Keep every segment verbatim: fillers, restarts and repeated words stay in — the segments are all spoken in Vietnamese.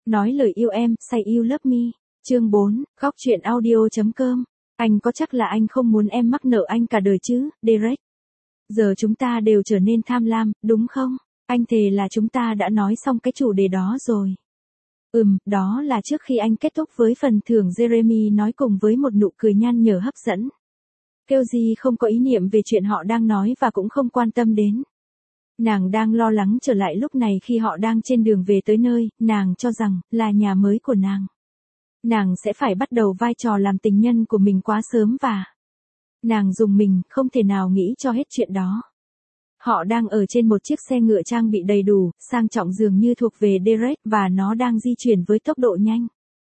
Nói lời yêu em, say you love me. Chương bốn, góc truyện audio chấm com. Anh có chắc là anh không muốn em mắc nợ anh cả đời chứ, Derek? Giờ chúng ta đều trở nên tham lam, đúng không? Anh thề là chúng ta đã nói xong cái chủ đề đó rồi. Ừm, đó là trước khi anh kết thúc với phần thưởng, Jeremy nói cùng với một nụ cười nhăn nhở hấp dẫn. Kelly không có ý niệm về chuyện họ đang nói và cũng không quan tâm đến. Nàng đang lo lắng trở lại lúc này khi họ đang trên đường về tới nơi, nàng cho rằng, là nhà mới của nàng. Nàng sẽ phải bắt đầu vai trò làm tình nhân của mình quá sớm và... Nàng dùng mình, không thể nào nghĩ cho hết chuyện đó. Họ đang ở trên một chiếc xe ngựa trang bị đầy đủ, sang trọng dường như thuộc về Derek và nó đang di chuyển với tốc độ nhanh.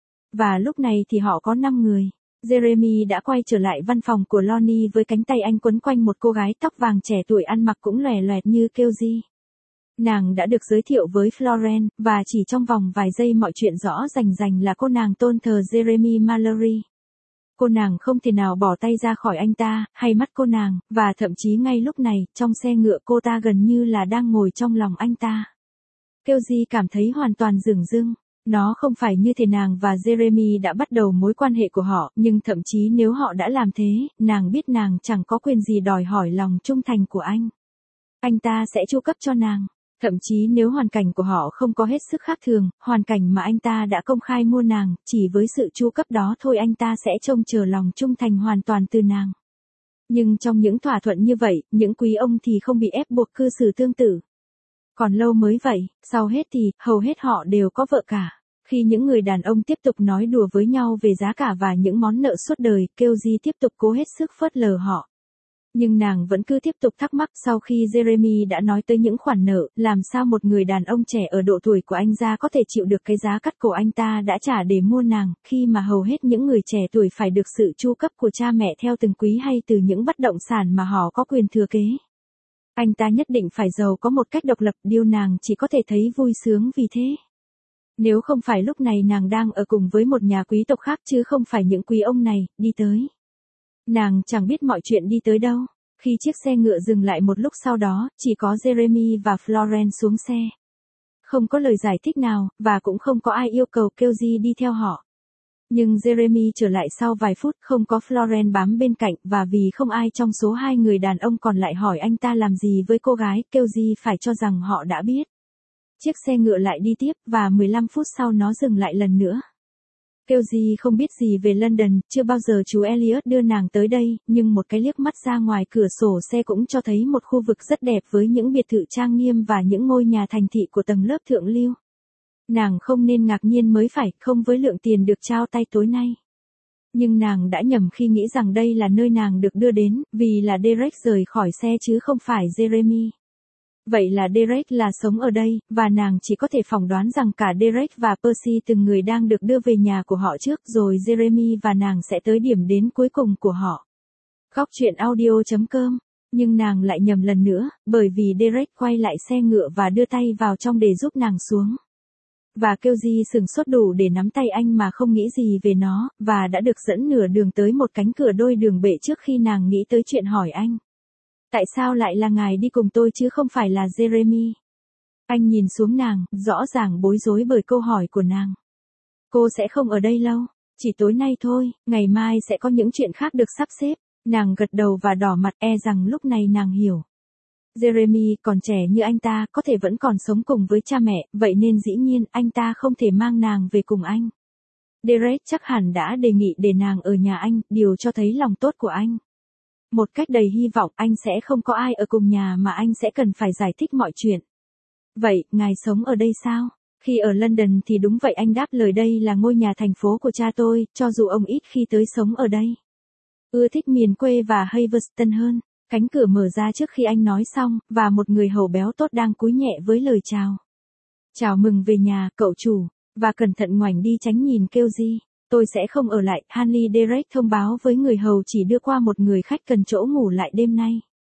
Và lúc này thì họ có năm người. Jeremy đã quay trở lại văn phòng của Lonnie với cánh tay anh quấn quanh một cô gái tóc vàng trẻ tuổi ăn mặc cũng lòe loẹt như Kelly. Nàng đã được giới thiệu với Florence, và chỉ trong vòng vài giây mọi chuyện rõ rành rành là cô nàng tôn thờ Jeremy Mallory. Cô nàng không thể nào bỏ tay ra khỏi anh ta, hay mắt cô nàng, và thậm chí ngay lúc này, trong xe ngựa cô ta gần như là đang ngồi trong lòng anh ta. Kelly cảm thấy hoàn toàn dửng dưng. Nó không phải như thế nàng và Jeremy đã bắt đầu mối quan hệ của họ, nhưng thậm chí nếu họ đã làm thế, nàng biết nàng chẳng có quyền gì đòi hỏi lòng trung thành của anh. Anh ta sẽ chu cấp cho nàng. Thậm chí nếu hoàn cảnh của họ không có hết sức khác thường, hoàn cảnh mà anh ta đã công khai mua nàng, chỉ với sự chu cấp đó thôi anh ta sẽ trông chờ lòng trung thành hoàn toàn từ nàng. Nhưng trong những thỏa thuận như vậy, những quý ông thì không bị ép buộc cư xử tương tự. Còn lâu mới vậy, sau hết thì, hầu hết họ đều có vợ cả. Khi những người đàn ông tiếp tục nói đùa với nhau về giá cả và những món nợ suốt đời, Kelly tiếp tục cố hết sức phớt lờ họ. Nhưng nàng vẫn cứ tiếp tục thắc mắc sau khi Jeremy đã nói tới những khoản nợ, làm sao một người đàn ông trẻ ở độ tuổi của anh ra có thể chịu được cái giá cắt cổ anh ta đã trả để mua nàng, khi mà hầu hết những người trẻ tuổi phải được sự chu cấp của cha mẹ theo từng quý hay từ những bất động sản mà họ có quyền thừa kế. Anh ta nhất định phải giàu có một cách độc lập, điều nàng chỉ có thể thấy vui sướng vì thế. Nếu không phải lúc này nàng đang ở cùng với một nhà quý tộc khác chứ không phải những quý ông này, đi tới. Nàng chẳng biết mọi chuyện đi tới đâu. Khi chiếc xe ngựa dừng lại một lúc sau đó, chỉ có Jeremy và Florence xuống xe. Không có lời giải thích nào, và cũng không có ai yêu cầu Kelly đi theo họ. Nhưng Jeremy trở lại sau vài phút, không có Florence bám bên cạnh, và vì không ai trong số hai người đàn ông còn lại hỏi anh ta làm gì với cô gái, Kelly phải cho rằng họ đã biết. Chiếc xe ngựa lại đi tiếp, và mười lăm phút sau nó dừng lại lần nữa. Kelly không biết gì về London, chưa bao giờ chú Elliot đưa nàng tới đây, nhưng một cái liếc mắt ra ngoài cửa sổ xe cũng cho thấy một khu vực rất đẹp với những biệt thự trang nghiêm và những ngôi nhà thành thị của tầng lớp thượng lưu. Nàng không nên ngạc nhiên mới phải, không với lượng tiền được trao tay tối nay. Nhưng nàng đã nhầm khi nghĩ rằng đây là nơi nàng được đưa đến, vì là Derek rời khỏi xe chứ không phải Jeremy. Vậy là Derek là sống ở đây, và nàng chỉ có thể phỏng đoán rằng cả Derek và Percy từng người đang được đưa về nhà của họ trước, rồi Jeremy và nàng sẽ tới điểm đến cuối cùng của họ. Góc truyện audio chấm com. Nhưng nàng lại nhầm lần nữa, bởi vì Derek quay lại xe ngựa và đưa tay vào trong để giúp nàng xuống. Và Kelly sửng sốt đủ để nắm tay anh mà không nghĩ gì về nó, và đã được dẫn nửa đường tới một cánh cửa đôi đường bệ trước khi nàng nghĩ tới chuyện hỏi anh. Tại sao lại là ngài đi cùng tôi chứ không phải là Jeremy? Anh nhìn xuống nàng, rõ ràng bối rối bởi câu hỏi của nàng. Cô sẽ không ở đây lâu, chỉ tối nay thôi, ngày mai sẽ có những chuyện khác được sắp xếp. Nàng gật đầu và đỏ mặt, e rằng lúc này nàng hiểu. Jeremy còn trẻ như anh ta, có thể vẫn còn sống cùng với cha mẹ, vậy nên dĩ nhiên anh ta không thể mang nàng về cùng anh. Derek chắc hẳn đã đề nghị để nàng ở nhà anh, điều cho thấy lòng tốt của anh. Một cách đầy hy vọng anh sẽ không có ai ở cùng nhà mà anh sẽ cần phải giải thích mọi chuyện. Vậy, ngài sống ở đây sao? Khi ở London thì đúng vậy, anh đáp lời, đây là ngôi nhà thành phố của cha tôi, cho dù ông ít khi tới sống ở đây. Ưa thích miền quê và Haverston hơn. Cánh cửa mở ra trước khi anh nói xong, và một người hầu béo tốt đang cúi nhẹ với lời chào. Chào mừng về nhà, cậu chủ, và cẩn thận ngoảnh đi tránh nhìn Kelly. Tôi sẽ không ở lại, Hanley Derek thông báo với người hầu, chỉ đưa qua một người khách cần chỗ ngủ lại đêm nay.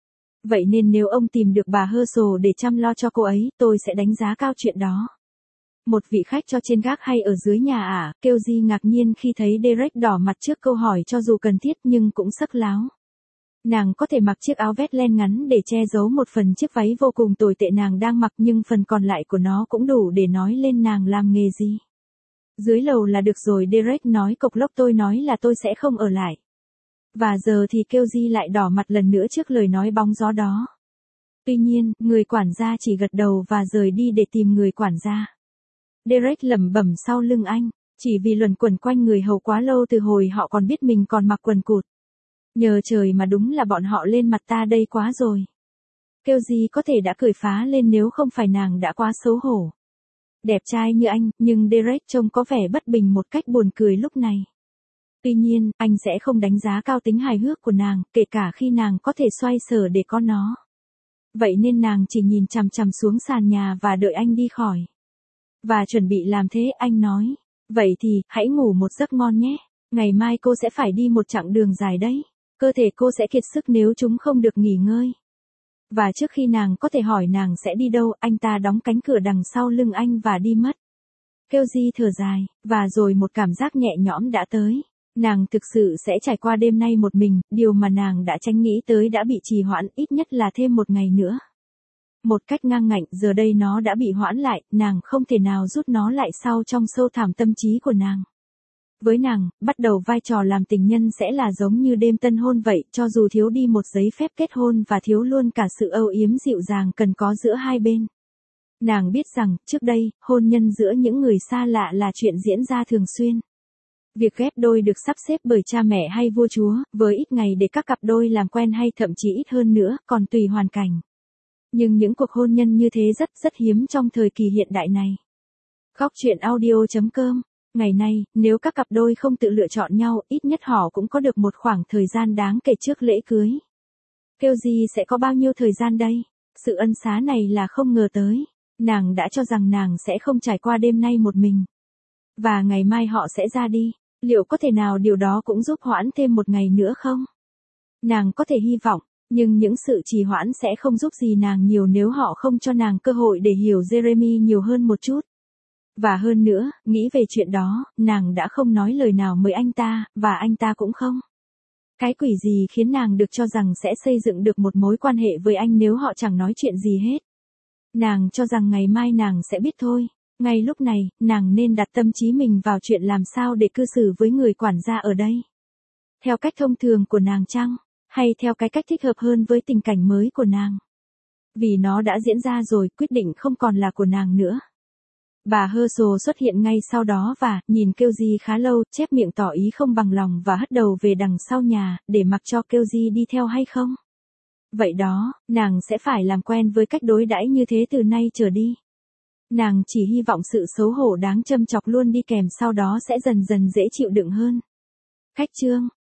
Vậy nên nếu ông tìm được bà Herschel để chăm lo cho cô ấy, tôi sẽ đánh giá cao chuyện đó. Một vị khách cho trên gác hay ở dưới nhà à? Kelly ngạc nhiên khi thấy Derek đỏ mặt trước câu hỏi cho dù cần thiết nhưng cũng sắc láo. Nàng có thể mặc chiếc áo vest len ngắn để che giấu một phần chiếc váy vô cùng tồi tệ nàng đang mặc, nhưng phần còn lại của nó cũng đủ để nói lên nàng làm nghề gì. Dưới lầu là được rồi, Derek nói, cộc lốc, tôi nói là tôi sẽ không ở lại. Và giờ thì Kelly lại đỏ mặt lần nữa trước lời nói bóng gió đó. Tuy nhiên, người quản gia chỉ gật đầu và rời đi để tìm người quản gia. Derek lẩm bẩm sau lưng anh, chỉ vì luẩn quẩn quanh người hầu quá lâu từ hồi họ còn biết mình còn mặc quần cụt. Nhờ trời mà đúng là bọn họ lên mặt ta đây quá rồi. Kelly có thể đã cười phá lên nếu không phải nàng đã quá xấu hổ. Đẹp trai như anh, nhưng Derek trông có vẻ bất bình một cách buồn cười lúc này. Tuy nhiên, anh sẽ không đánh giá cao tính hài hước của nàng, kể cả khi nàng có thể xoay sở để có nó. Vậy nên nàng chỉ nhìn chằm chằm xuống sàn nhà và đợi anh đi khỏi. Và chuẩn bị làm thế, anh nói. Vậy thì, hãy ngủ một giấc ngon nhé. Ngày mai cô sẽ phải đi một chặng đường dài đấy. Cơ thể cô sẽ kiệt sức nếu chúng không được nghỉ ngơi. Và trước khi nàng có thể hỏi nàng sẽ đi đâu, anh ta đóng cánh cửa đằng sau lưng anh và đi mất. Kelly thở dài, và rồi một cảm giác nhẹ nhõm đã tới. Nàng thực sự sẽ trải qua đêm nay một mình, điều mà nàng đã tránh nghĩ tới đã bị trì hoãn, ít nhất là thêm một ngày nữa. Một cách ngang ngạnh, giờ đây nó đã bị hoãn lại, nàng không thể nào rút nó lại sau trong sâu thẳm tâm trí của nàng. Với nàng, bắt đầu vai trò làm tình nhân sẽ là giống như đêm tân hôn vậy, cho dù thiếu đi một giấy phép kết hôn và thiếu luôn cả sự âu yếm dịu dàng cần có giữa hai bên. Nàng biết rằng, trước đây, hôn nhân giữa những người xa lạ là chuyện diễn ra thường xuyên. Việc ghép đôi được sắp xếp bởi cha mẹ hay vua chúa, với ít ngày để các cặp đôi làm quen hay thậm chí ít hơn nữa, còn tùy hoàn cảnh. Nhưng những cuộc hôn nhân như thế rất rất hiếm trong thời kỳ hiện đại này. Góc truyện audio chấm com. Ngày nay, nếu các cặp đôi không tự lựa chọn nhau, ít nhất họ cũng có được một khoảng thời gian đáng kể trước lễ cưới. Kelly sẽ có bao nhiêu thời gian đây? Sự ân xá này là không ngờ tới. Nàng đã cho rằng nàng sẽ không trải qua đêm nay một mình. Và ngày mai họ sẽ ra đi. Liệu có thể nào điều đó cũng giúp hoãn thêm một ngày nữa không? Nàng có thể hy vọng, nhưng những sự trì hoãn sẽ không giúp gì nàng nhiều nếu họ không cho nàng cơ hội để hiểu Jeremy nhiều hơn một chút. Và hơn nữa, nghĩ về chuyện đó, nàng đã không nói lời nào mời anh ta, và anh ta cũng không. Cái quỷ gì khiến nàng được cho rằng sẽ xây dựng được một mối quan hệ với anh nếu họ chẳng nói chuyện gì hết? Nàng cho rằng ngày mai nàng sẽ biết thôi. Ngay lúc này, nàng nên đặt tâm trí mình vào chuyện làm sao để cư xử với người quản gia ở đây. Theo cách thông thường của nàng chăng? Hay theo cái cách thích hợp hơn với tình cảnh mới của nàng? Vì nó đã diễn ra rồi, quyết định không còn là của nàng nữa. Bà Herschel xuất hiện ngay sau đó và, nhìn Kelly khá lâu, chép miệng tỏ ý không bằng lòng và hất đầu về đằng sau nhà, để mặc cho Kelly đi theo hay không? Vậy đó, nàng sẽ phải làm quen với cách đối đãi như thế từ nay trở đi. Nàng chỉ hy vọng sự xấu hổ đáng châm chọc luôn đi kèm sau đó sẽ dần dần dễ chịu đựng hơn. Khách chương